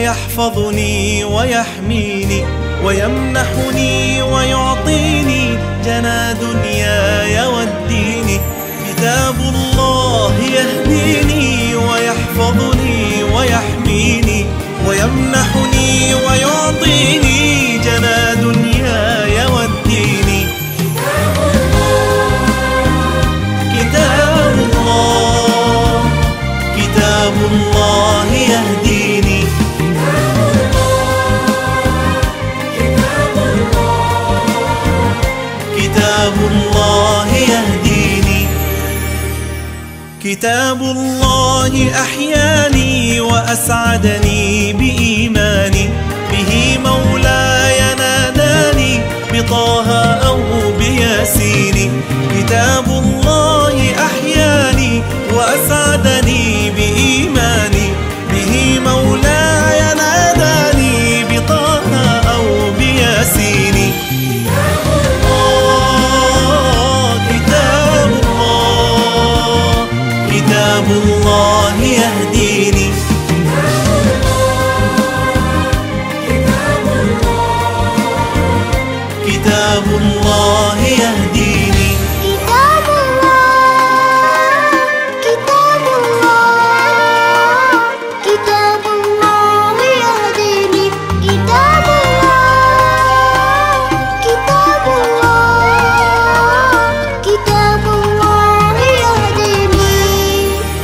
ويحفظني ويحميني ويمنحني ويعطيني جنى دنياي والدين. كتاب الله يهديني ويحفظني ويحميني ويمنحني ويعطيني جنى دنياي والدين. كتاب الله، كتاب الله يهديني. كتاب الله يهديني. كتاب الله أحياني وأسعدني بإيماني، به مولاي ناداني بطه أو بياسين. كتاب الله أحياني وأسعدني بإيماني، به مولاي ناداني بطه أو بياسين. كتاب الله يهديني. كتاب الله يهديني. كتاب الله، كتاب الله يهديني. كتاب الله، كتاب الله، كتاب الله يهديني.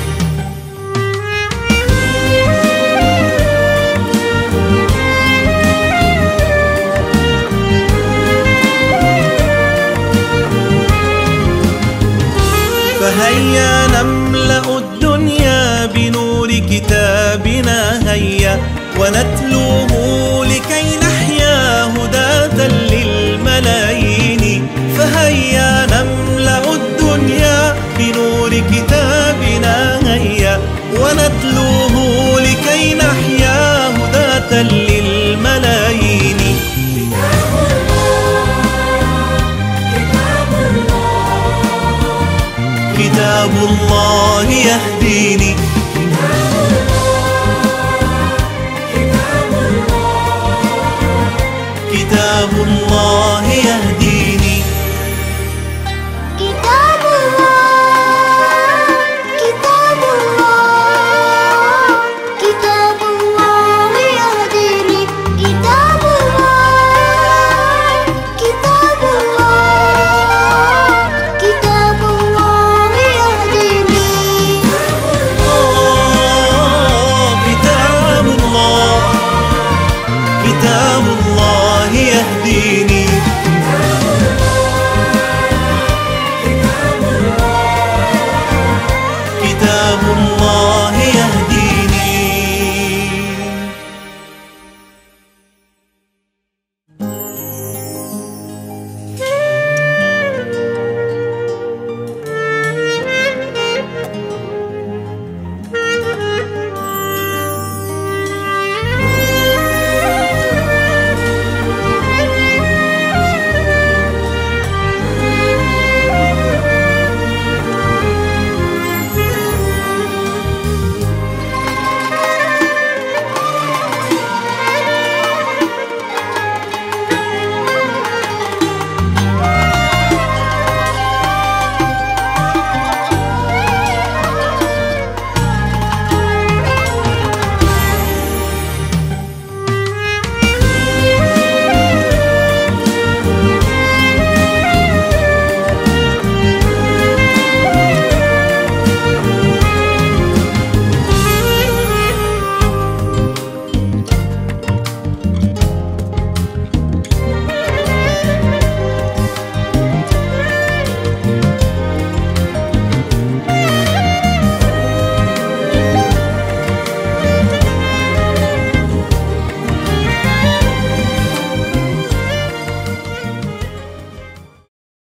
فهيا نملأ الدنيا بنور كتابنا هيا، ونتلوه لكي نحيا هداة للملايين. فهيا نملأ الدنيا بنور كتابنا هيا، ونتلوه لكي نحيا هداة للملايين. كتاب الله يهديني. كتاب الله